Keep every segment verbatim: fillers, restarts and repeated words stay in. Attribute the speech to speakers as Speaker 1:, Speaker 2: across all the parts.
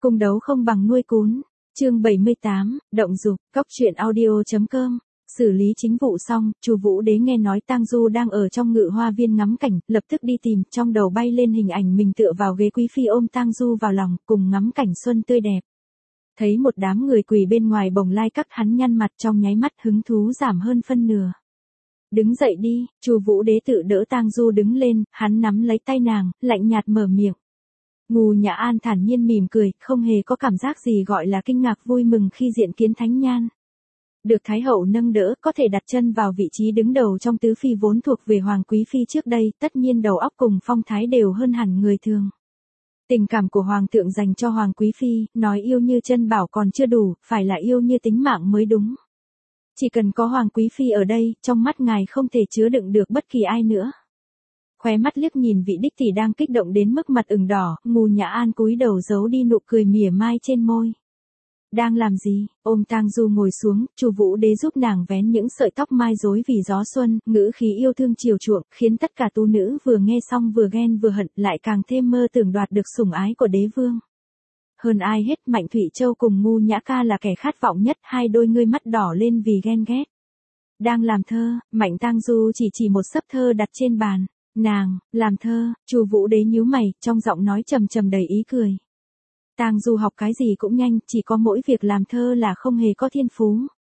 Speaker 1: Cung đấu không bằng nuôi cún. Chương bảy mươi tám, động dục, cóc truyện audio.com. Xử lý chính vụ xong, Chu Vũ Đế nghe nói Tang Du đang ở trong Ngự Hoa Viên ngắm cảnh, lập tức đi tìm, trong đầu bay lên hình ảnh mình tựa vào ghế quý phi ôm Tang Du vào lòng, cùng ngắm cảnh xuân tươi đẹp. Thấy một đám người quỳ bên ngoài bồng lai các, hắn nhăn mặt, trong nháy mắt hứng thú giảm hơn phân nửa. Đứng dậy đi, Chu Vũ Đế tự đỡ Tang Du đứng lên, hắn nắm lấy tay nàng, lạnh nhạt mở miệng. Ngù Nhã An thản nhiên mỉm cười, không hề có cảm giác gì gọi là kinh ngạc vui mừng khi diện kiến thánh nhan. Được Thái hậu nâng đỡ, có thể đặt chân vào vị trí đứng đầu trong tứ phi vốn thuộc về Hoàng Quý Phi trước đây, tất nhiên đầu óc cùng phong thái đều hơn hẳn người thường. Tình cảm của Hoàng thượng dành cho Hoàng Quý Phi, nói yêu như chân bảo còn chưa đủ, phải là yêu như tính mạng mới đúng. Chỉ cần có Hoàng Quý Phi ở đây, trong mắt ngài không thể chứa đựng được bất kỳ ai nữa. Khóe mắt liếc nhìn vị đích tỷ đang kích động đến mức mặt ửng đỏ, Ngù Nhã An cúi đầu giấu đi nụ cười mỉa mai trên môi. Đang làm gì? Ôm Tang Du ngồi xuống, Chu Vũ Đế giúp nàng vén những sợi tóc mai rối vì gió xuân, ngữ khí yêu thương chiều chuộng, khiến tất cả tu nữ vừa nghe xong vừa ghen vừa hận, lại càng thêm mơ tưởng đoạt được sủng ái của đế vương. Hơn ai hết, Mạnh Thụy Châu cùng Ngu Nhã Ca là kẻ khát vọng nhất, hai đôi ngươi mắt đỏ lên vì ghen ghét. Đang làm thơ, Mạnh Tang Du chỉ chỉ một xấp thơ đặt trên bàn. Nàng, làm thơ, Chu Vũ Đế nhíu mày, trong giọng nói trầm trầm đầy ý cười. Tang Du học cái gì cũng nhanh, chỉ có mỗi việc làm thơ là không hề có thiên phú.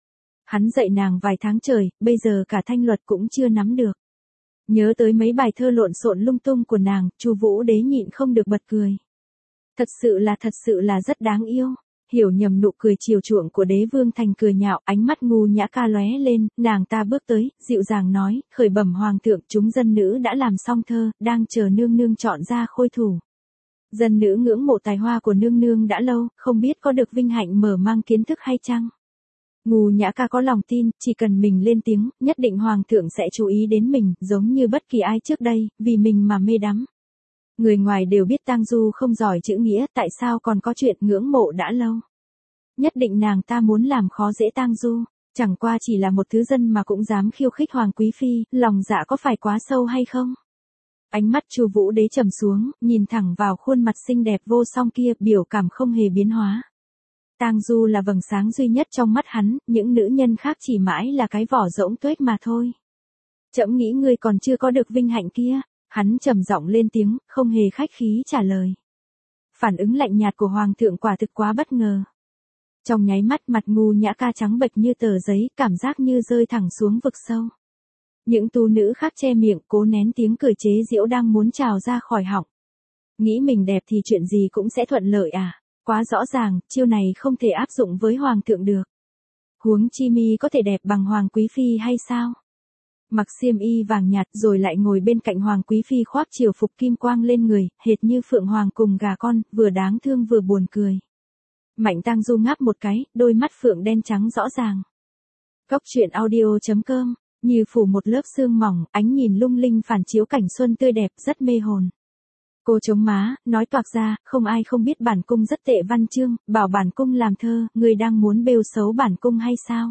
Speaker 1: Hắn dạy nàng vài tháng trời, bây giờ cả thanh luật cũng chưa nắm được. Nhớ tới mấy bài thơ lộn xộn lung tung của nàng, Chu Vũ Đế nhịn không được bật cười. Thật sự là thật sự là rất đáng yêu. Hiểu nhầm nụ cười chiều chuộng của đế vương thành cười nhạo, ánh mắt Ngu Nhã Ca lóe lên, nàng ta bước tới, dịu dàng nói, khởi bẩm hoàng thượng, chúng dân nữ đã làm xong thơ, đang chờ nương nương chọn ra khôi thủ. Dân nữ ngưỡng mộ tài hoa của nương nương đã lâu, không biết có được vinh hạnh mở mang kiến thức hay chăng? Ngu Nhã Ca có lòng tin, chỉ cần mình lên tiếng, nhất định hoàng thượng sẽ chú ý đến mình, giống như bất kỳ ai trước đây, vì mình mà mê đắm. Người ngoài đều biết Tang Du không giỏi chữ nghĩa, tại sao còn có chuyện ngưỡng mộ đã lâu. Nhất định nàng ta muốn làm khó dễ Tang Du, chẳng qua chỉ là một thứ dân mà cũng dám khiêu khích Hoàng Quý Phi, lòng dạ có phải quá sâu hay không? Ánh mắt Chu Vũ Đế trầm xuống, nhìn thẳng vào khuôn mặt xinh đẹp vô song kia, biểu cảm không hề biến hóa. Tang Du là vầng sáng duy nhất trong mắt hắn, những nữ nhân khác chỉ mãi là cái vỏ rỗng tuếch mà thôi. Trẫm nghĩ ngươi còn chưa có được vinh hạnh kia. Hắn trầm giọng lên tiếng, không hề khách khí trả lời. Phản ứng lạnh nhạt của hoàng thượng quả thực quá bất ngờ. Trong nháy mắt mặt Ngu Nhã Ca trắng bệch như tờ giấy, cảm giác như rơi thẳng xuống vực sâu. Những tu nữ khác che miệng, cố nén tiếng cười chế giễu đang muốn trào ra khỏi họng. Nghĩ mình đẹp thì chuyện gì cũng sẽ thuận lợi à? Quá rõ ràng, chiêu này không thể áp dụng với hoàng thượng được. Huống chi mi có thể đẹp bằng Hoàng Quý Phi hay sao? Mặc xiêm y vàng nhạt rồi lại ngồi bên cạnh Hoàng Quý Phi khoác triều phục kim quang lên người, hệt như phượng hoàng cùng gà con, vừa đáng thương vừa buồn cười. Mạnh Tang Du ngáp một cái, đôi mắt phượng đen trắng rõ ràng. Cóc truyện audio.com, như phủ một lớp sương mỏng, ánh nhìn lung linh phản chiếu cảnh xuân tươi đẹp, rất mê hồn. Cô chống má, nói toạc ra, không ai không biết bản cung rất tệ văn chương, bảo bản cung làm thơ, người đang muốn bêu xấu bản cung hay sao?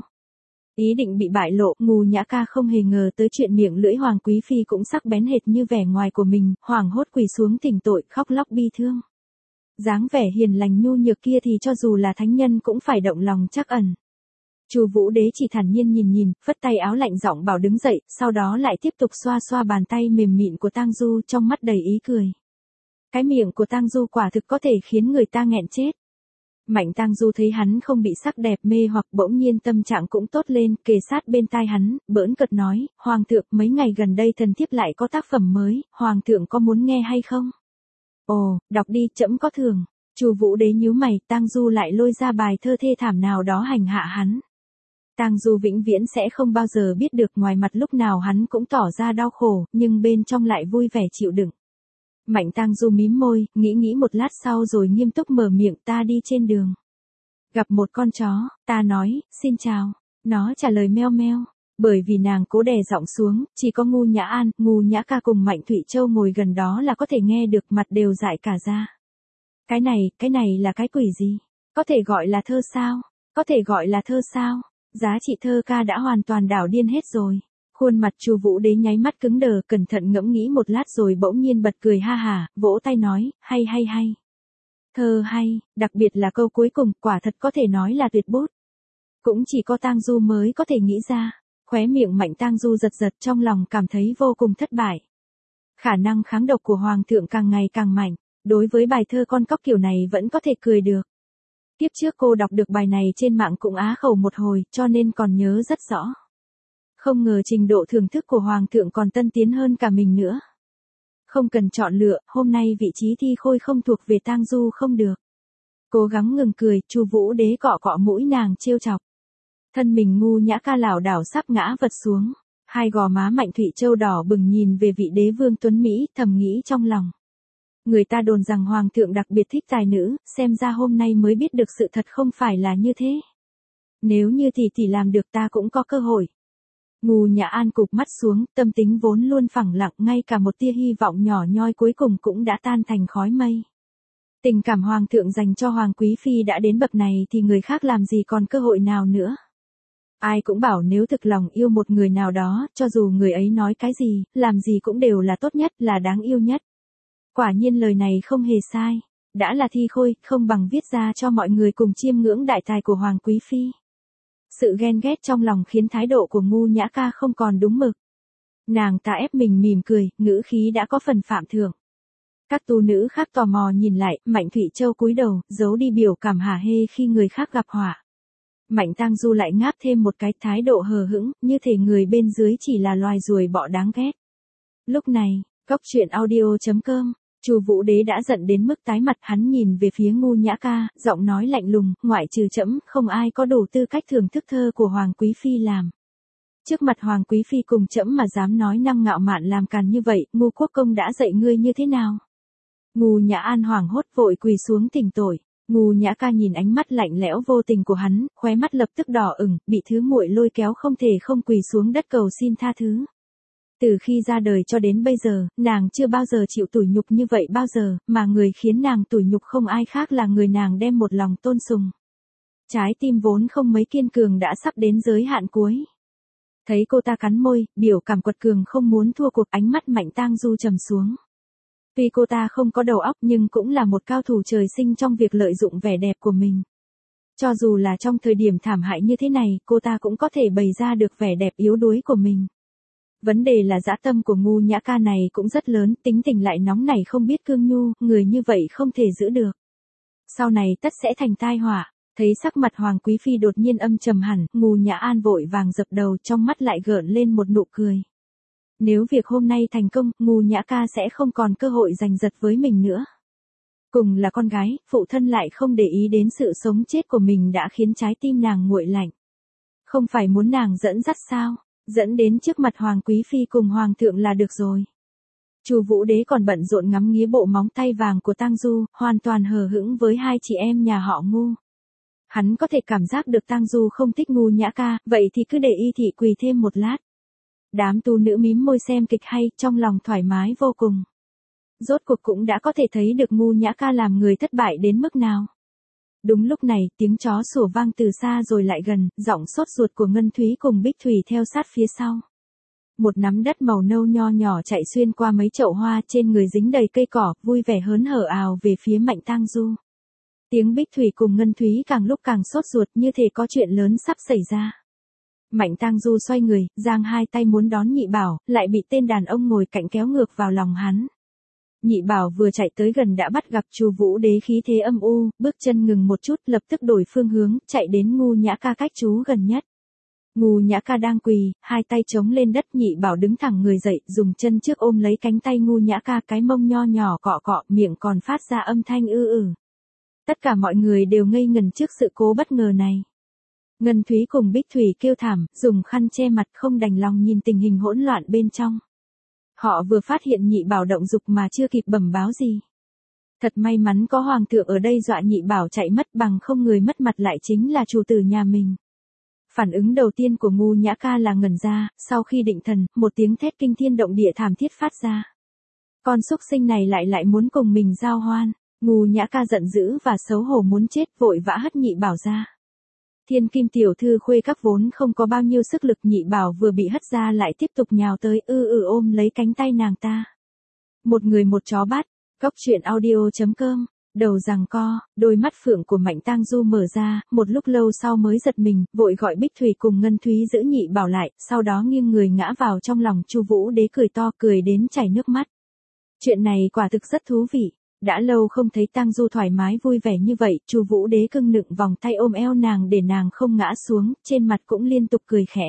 Speaker 1: Ý định bị bại lộ, Ngu Nhã Ca không hề ngờ tới chuyện miệng lưỡi Hoàng Quý Phi cũng sắc bén hệt như vẻ ngoài của mình, hoảng hốt quỳ xuống thỉnh tội, khóc lóc bi thương. Dáng vẻ hiền lành nhu nhược kia thì cho dù là thánh nhân cũng phải động lòng trắc ẩn. Chu Vũ Đế chỉ thản nhiên nhìn nhìn, phất tay áo lạnh giọng bảo đứng dậy, sau đó lại tiếp tục xoa xoa bàn tay mềm mịn của Tang Du, trong mắt đầy ý cười. Cái miệng của Tang Du quả thực có thể khiến người ta nghẹn chết. Mạnh Tang Du thấy hắn không bị sắc đẹp mê hoặc, bỗng nhiên tâm trạng cũng tốt lên, kề sát bên tai hắn, bỡn cợt nói, Hoàng thượng, mấy ngày gần đây thần thiếp lại có tác phẩm mới, Hoàng thượng có muốn nghe hay không? Ồ, đọc đi, trẫm có thưởng. Chu Vũ Đế nhíu mày, Tang Du lại lôi ra bài thơ thê thảm nào đó hành hạ hắn. Tang Du vĩnh viễn sẽ không bao giờ biết được, ngoài mặt lúc nào hắn cũng tỏ ra đau khổ, nhưng bên trong lại vui vẻ chịu đựng. Mạnh Tang Du mím môi, nghĩ nghĩ một lát sau rồi nghiêm túc mở miệng, ta đi trên đường. Gặp một con chó, ta nói, xin chào. Nó trả lời meo meo. Bởi vì nàng cố đè giọng xuống, chỉ có Ngu Nhã An, Ngu Nhã Ca cùng Mạnh Thụy Châu ngồi gần đó là có thể nghe được, mặt đều dại cả ra. Cái này, cái này là cái quỷ gì? Có thể gọi là thơ sao? Có thể gọi là thơ sao? Giá trị thơ ca đã hoàn toàn đảo điên hết rồi. Khuôn mặt Chu Vũ Đế nháy mắt cứng đờ, cẩn thận ngẫm nghĩ một lát rồi bỗng nhiên bật cười ha hả, vỗ tay nói, hay hay hay. Thơ hay, đặc biệt là câu cuối cùng, quả thật có thể nói là tuyệt bút. Cũng chỉ có Tang Du mới có thể nghĩ ra. Khóe miệng Mạnh Tang Du giật giật, trong lòng cảm thấy vô cùng thất bại. Khả năng kháng độc của Hoàng thượng càng ngày càng mạnh, đối với bài thơ con cóc kiểu này vẫn có thể cười được. Tiếp trước cô đọc được bài này trên mạng cũng á khẩu một hồi, cho nên còn nhớ rất rõ. Không ngờ trình độ thưởng thức của Hoàng thượng còn tân tiến hơn cả mình nữa. Không cần chọn lựa, hôm nay vị trí thi khôi không thuộc về Tang Du không được. Cố gắng ngừng cười, Chu Vũ Đế cọ cọ mũi nàng trêu chọc. Thân mình ngu nhã ca lảo đảo sắp ngã vật xuống. Hai gò má Mạnh Thụy Châu đỏ bừng nhìn về vị đế vương tuấn Mỹ, thầm nghĩ trong lòng. Người ta đồn rằng Hoàng thượng đặc biệt thích tài nữ, xem ra hôm nay mới biết được sự thật không phải là như thế. Nếu như tỷ tỷ làm được ta cũng có cơ hội. Ngu Nhã An cụp mắt xuống, tâm tính vốn luôn phẳng lặng, ngay cả một tia hy vọng nhỏ nhoi cuối cùng cũng đã tan thành khói mây. Tình cảm Hoàng thượng dành cho Hoàng Quý Phi đã đến bậc này thì người khác làm gì còn cơ hội nào nữa. Ai cũng bảo nếu thực lòng yêu một người nào đó, cho dù người ấy nói cái gì, làm gì cũng đều là tốt nhất, là đáng yêu nhất. Quả nhiên lời này không hề sai. Đã là thi khôi, không bằng viết ra cho mọi người cùng chiêm ngưỡng đại tài của Hoàng Quý Phi. Sự ghen ghét trong lòng khiến thái độ của Ngu Nhã Ca không còn đúng mực. Nàng ta ép mình mỉm cười, ngữ khí đã có phần phạm thượng. Các tu nữ khác tò mò nhìn lại, Mạnh Thụy Châu cúi đầu, giấu đi biểu cảm hả hê khi người khác gặp họa. Mạnh Tang Du lại ngáp thêm một cái, thái độ hờ hững, như thể người bên dưới chỉ là loài ruồi bọ đáng ghét. Lúc này, Cóc truyện audio chấm com, Chu Vũ Đế đã giận đến mức tái mặt, hắn nhìn về phía Ngu Nhã Ca, giọng nói lạnh lùng, ngoại trừ trẫm, không ai có đủ tư cách thưởng thức thơ của Hoàng Quý Phi làm. Trước mặt Hoàng Quý Phi cùng trẫm mà dám nói năng ngạo mạn làm càn như vậy, Ngu Quốc Công đã dạy ngươi như thế nào? Ngu Nhã An hoảng hốt vội quỳ xuống thỉnh tội. Ngu Nhã Ca nhìn ánh mắt lạnh lẽo vô tình của hắn, khóe mắt lập tức đỏ ửng, bị thứ muội lôi kéo không thể không quỳ xuống đất cầu xin tha thứ. Từ khi ra đời cho đến bây giờ, nàng chưa bao giờ chịu tủi nhục như vậy bao giờ, mà người khiến nàng tủi nhục không ai khác là người nàng đem một lòng tôn sùng. Trái tim vốn không mấy kiên cường đã sắp đến giới hạn cuối. Thấy cô ta cắn môi, biểu cảm quật cường không muốn thua cuộc, ánh mắt Mạnh Tang Du trầm xuống. Tuy cô ta không có đầu óc nhưng cũng là một cao thủ trời sinh trong việc lợi dụng vẻ đẹp của mình. Cho dù là trong thời điểm thảm hại như thế này, cô ta cũng có thể bày ra được vẻ đẹp yếu đuối của mình. Vấn đề là dã tâm của Ngu Nhã Ca này cũng rất lớn, tính tình lại nóng nảy không biết cương nhu, người như vậy không thể giữ được. Sau này tất sẽ thành tai họa. Thấy sắc mặt Hoàng Quý Phi đột nhiên âm trầm hẳn, Ngu Nhã An vội vàng dập đầu, trong mắt lại gợn lên một nụ cười. Nếu việc hôm nay thành công, Ngu Nhã Ca sẽ không còn cơ hội giành giật với mình nữa. Cùng là con gái, phụ thân lại không để ý đến sự sống chết của mình đã khiến trái tim nàng nguội lạnh. Không phải muốn nàng dẫn dắt sao? Dẫn đến trước mặt Hoàng Quý Phi cùng Hoàng thượng là được rồi. Chu Vũ Đế còn bận rộn ngắm nghía bộ móng tay vàng của Tang Du, hoàn toàn hờ hững với hai chị em nhà họ Ngu. Hắn có thể cảm giác được Tang Du không thích Ngu Nhã Ca, vậy thì cứ để y thị quỳ thêm một lát. Đám tu nữ mím môi xem kịch hay, trong lòng thoải mái vô cùng. Rốt cuộc cũng đã có thể thấy được Ngu Nhã Ca làm người thất bại đến mức nào. Đúng lúc này, tiếng chó sủa vang từ xa rồi lại gần, giọng sốt ruột của Ngân Thúy cùng Bích Thủy theo sát phía sau. Một nắm đất màu nâu nho nhỏ chạy xuyên qua mấy chậu hoa, trên người dính đầy cây cỏ, vui vẻ hớn hở ào về phía Mạnh Tang Du. Tiếng Bích Thủy cùng Ngân Thúy càng lúc càng sốt ruột, như thể có chuyện lớn sắp xảy ra. Mạnh Tang Du xoay người, giang hai tay muốn đón Nhị Bảo, lại bị tên đàn ông ngồi cạnh kéo ngược vào lòng hắn. Nhị Bảo vừa chạy tới gần đã bắt gặp Chu Vũ Đế khí thế âm u, bước chân ngừng một chút, lập tức đổi phương hướng, chạy đến Ngu Nhã Ca cách chú gần nhất. Ngu Nhã Ca đang quỳ, hai tay chống lên đất, Nhị Bảo đứng thẳng người dậy, dùng chân trước ôm lấy cánh tay Ngu Nhã Ca, cái mông nho nhỏ cọ cọ, miệng còn phát ra âm thanh ư ử. Tất cả mọi người đều ngây ngần trước sự cố bất ngờ này. Ngân Thúy cùng Bích Thủy kêu thảm, dùng khăn che mặt không đành lòng nhìn tình hình hỗn loạn bên trong. Họ vừa phát hiện Nhị Bảo động dục mà chưa kịp bẩm báo gì. Thật may mắn có Hoàng thượng ở đây dọa Nhị Bảo chạy mất, bằng không người mất mặt lại chính là chủ tử nhà mình. Phản ứng đầu tiên của Ngu Nhã Ca là ngẩn ra, sau khi định thần, một tiếng thét kinh thiên động địa thảm thiết phát ra. Con súc sinh này lại lại muốn cùng mình giao hoan. Ngu Nhã Ca giận dữ và xấu hổ muốn chết, vội vã hất Nhị Bảo ra. Thiên Kim tiểu thư khuê các vốn không có bao nhiêu sức lực, Nhị Bảo vừa bị hất ra lại tiếp tục nhào tới, ư ư ôm lấy cánh tay nàng ta. Một người một chó bắt. Cóc truyện audio chấm com Đầu giằng co, đôi mắt phượng của Mạnh Tang Du mở ra, một lúc lâu sau mới giật mình, vội gọi Bích Thủy cùng Ngân Thúy giữ Nhị Bảo lại, sau đó nghiêng người ngã vào trong lòng Chu Vũ Đế cười to, cười đến chảy nước mắt. Chuyện này quả thực rất thú vị. Đã lâu không thấy Tang Du thoải mái vui vẻ như vậy, Chu Vũ Đế cưng nựng vòng tay ôm eo nàng để nàng không ngã xuống, trên mặt cũng liên tục cười khẽ.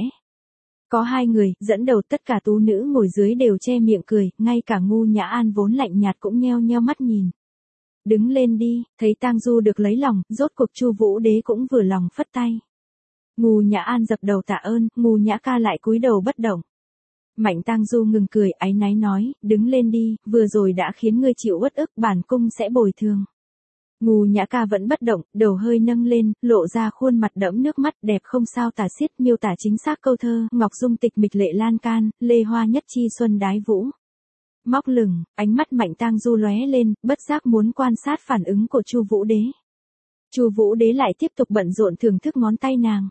Speaker 1: Có hai người, dẫn đầu tất cả tú nữ ngồi dưới đều che miệng cười, ngay cả Ngu Nhã An vốn lạnh nhạt cũng nheo nheo mắt nhìn. Đứng lên đi, thấy Tang Du được lấy lòng, rốt cuộc Chu Vũ Đế cũng vừa lòng phất tay. Ngu Nhã An dập đầu tạ ơn, Ngu Nhã ca lại cúi đầu bất động. Mạnh Tang Du ngừng cười, áy náy nói, đứng lên đi, vừa rồi đã khiến ngươi chịu uất ức, bản cung sẽ bồi thường. Ngu Nhã ca vẫn bất động, đầu hơi nâng lên, lộ ra khuôn mặt đẫm nước mắt đẹp không sao tả xiết, miêu tả chính xác câu thơ, ngọc dung tịch mịch lệ lan can, lê hoa nhất chi xuân đái vũ. Móc lửng, ánh mắt Mạnh Tang Du lóe lên, bất giác muốn quan sát phản ứng của Chu Vũ Đế. Chu Vũ Đế lại tiếp tục bận rộn thưởng thức ngón tay nàng.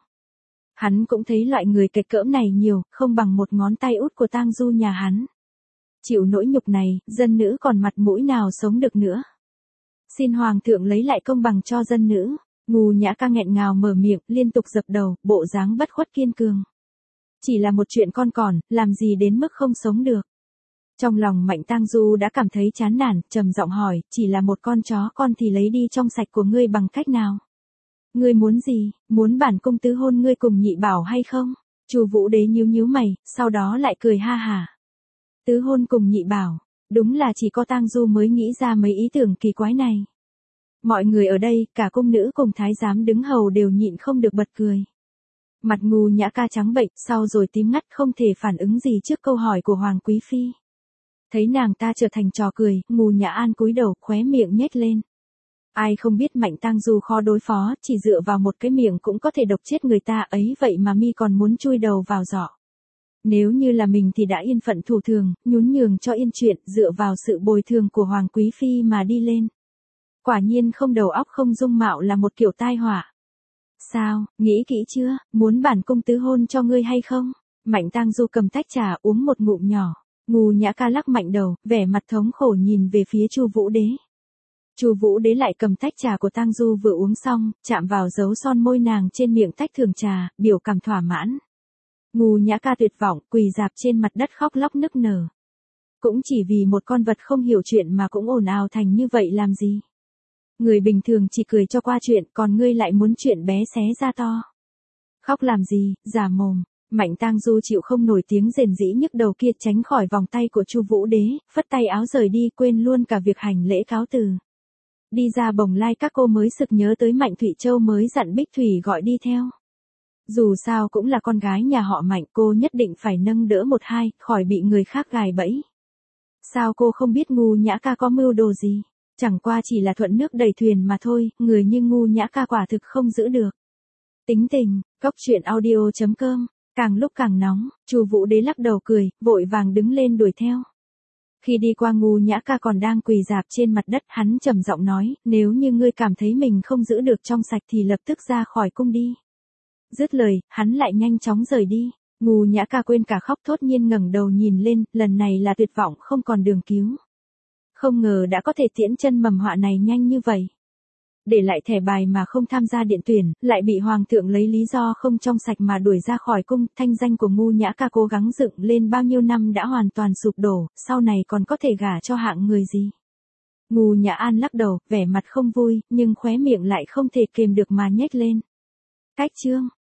Speaker 1: Hắn cũng thấy loại người kịch cỡm này nhiều, không bằng một ngón tay út của Tang Du nhà hắn. Chịu nỗi nhục này, dân nữ còn mặt mũi nào sống được nữa. Xin hoàng thượng lấy lại công bằng cho dân nữ. Ngu Nhã ca nghẹn ngào mở miệng, liên tục dập đầu, bộ dáng bất khuất kiên cường. Chỉ là một chuyện con còn, làm gì đến mức không sống được. Trong lòng Mạnh Tang Du đã cảm thấy chán nản, trầm giọng hỏi, chỉ là một con chó con thì lấy đi trong sạch của ngươi bằng cách nào? Ngươi muốn gì, muốn bản cung tứ hôn ngươi cùng Nhị Bảo hay không? Chu Vũ Đế nhíu nhíu mày, sau đó lại cười ha hả. Tứ hôn cùng Nhị Bảo, đúng là chỉ có Tang Du mới nghĩ ra mấy ý tưởng kỳ quái này. Mọi người ở đây, cả cung nữ cùng thái giám đứng hầu đều nhịn không được bật cười. Mặt Ngu Nhã ca trắng bệch, sau rồi tím ngắt không thể phản ứng gì trước câu hỏi của Hoàng Quý Phi. Thấy nàng ta trở thành trò cười, Ngu Nhã An cúi đầu, khóe miệng nhếch lên. Ai không biết Mạnh Tang Du khó đối phó, chỉ dựa vào một cái miệng cũng có thể độc chết người ta ấy, vậy mà mi còn muốn chui đầu vào giỏ. Nếu như là mình thì đã yên phận thủ thường, nhún nhường cho yên chuyện, dựa vào sự bồi thường của Hoàng Quý Phi mà đi lên. Quả nhiên không đầu óc không dung mạo là một kiểu tai họa. Sao, nghĩ kỹ chưa, muốn bản cung tứ hôn cho ngươi hay không? Mạnh Tang Du cầm tách trà uống một ngụm nhỏ. Ngu Nhã ca lắc mạnh đầu, vẻ mặt thống khổ nhìn về phía Chu Vũ Đế. Chu Vũ Đế lại cầm tách trà của Tang Du vừa uống xong, chạm vào dấu son môi nàng trên miệng tách thường trà, biểu cảm thỏa mãn. Ngu Nhã ca tuyệt vọng, quỳ rạp trên mặt đất khóc lóc nức nở. Cũng chỉ vì một con vật không hiểu chuyện mà cũng ồn ào thành như vậy làm gì? Người bình thường chỉ cười cho qua chuyện, còn ngươi lại muốn chuyện bé xé ra to. Khóc làm gì, giả mồm. Mạnh Tang Du chịu không nổi tiếng rền rĩ nhức đầu kia, tránh khỏi vòng tay của Chu Vũ Đế, phất tay áo rời đi, quên luôn cả việc hành lễ cáo từ. Đi ra Bồng Lai các cô mới sực nhớ tới Mạnh Thụy Châu mới dặn Bích Thủy gọi đi theo. Dù sao cũng là con gái nhà họ Mạnh, cô nhất định phải nâng đỡ một hai, khỏi bị người khác gài bẫy. Sao cô không biết Ngu Nhã ca có mưu đồ gì? Chẳng qua chỉ là thuận nước đẩy thuyền mà thôi, người như Ngu Nhã ca quả thực không giữ được. Tính tình, cốc truyện audio chấm com. Càng lúc càng nóng, Chu Vũ Đế lắc đầu cười, vội vàng đứng lên đuổi theo. Khi đi qua Ngu Nhã ca còn đang quỳ rạp trên mặt đất, hắn trầm giọng nói, nếu như ngươi cảm thấy mình không giữ được trong sạch thì lập tức ra khỏi cung đi. Dứt lời, hắn lại nhanh chóng rời đi. Ngu Nhã ca quên cả khóc, thốt nhiên ngẩng đầu nhìn lên, lần này là tuyệt vọng không còn đường cứu. Không ngờ đã có thể tiễn chân mầm họa này nhanh như vậy. Để lại thẻ bài mà không tham gia điện tuyển, lại bị hoàng thượng lấy lý do không trong sạch mà đuổi ra khỏi cung, thanh danh của Ngu Nhã ca cố gắng dựng lên bao nhiêu năm đã hoàn toàn sụp đổ, sau này còn có thể gả cho hạng người gì. Ngu Nhã An lắc đầu, vẻ mặt không vui, nhưng khóe miệng lại không thể kềm được mà nhếch lên. Cách chương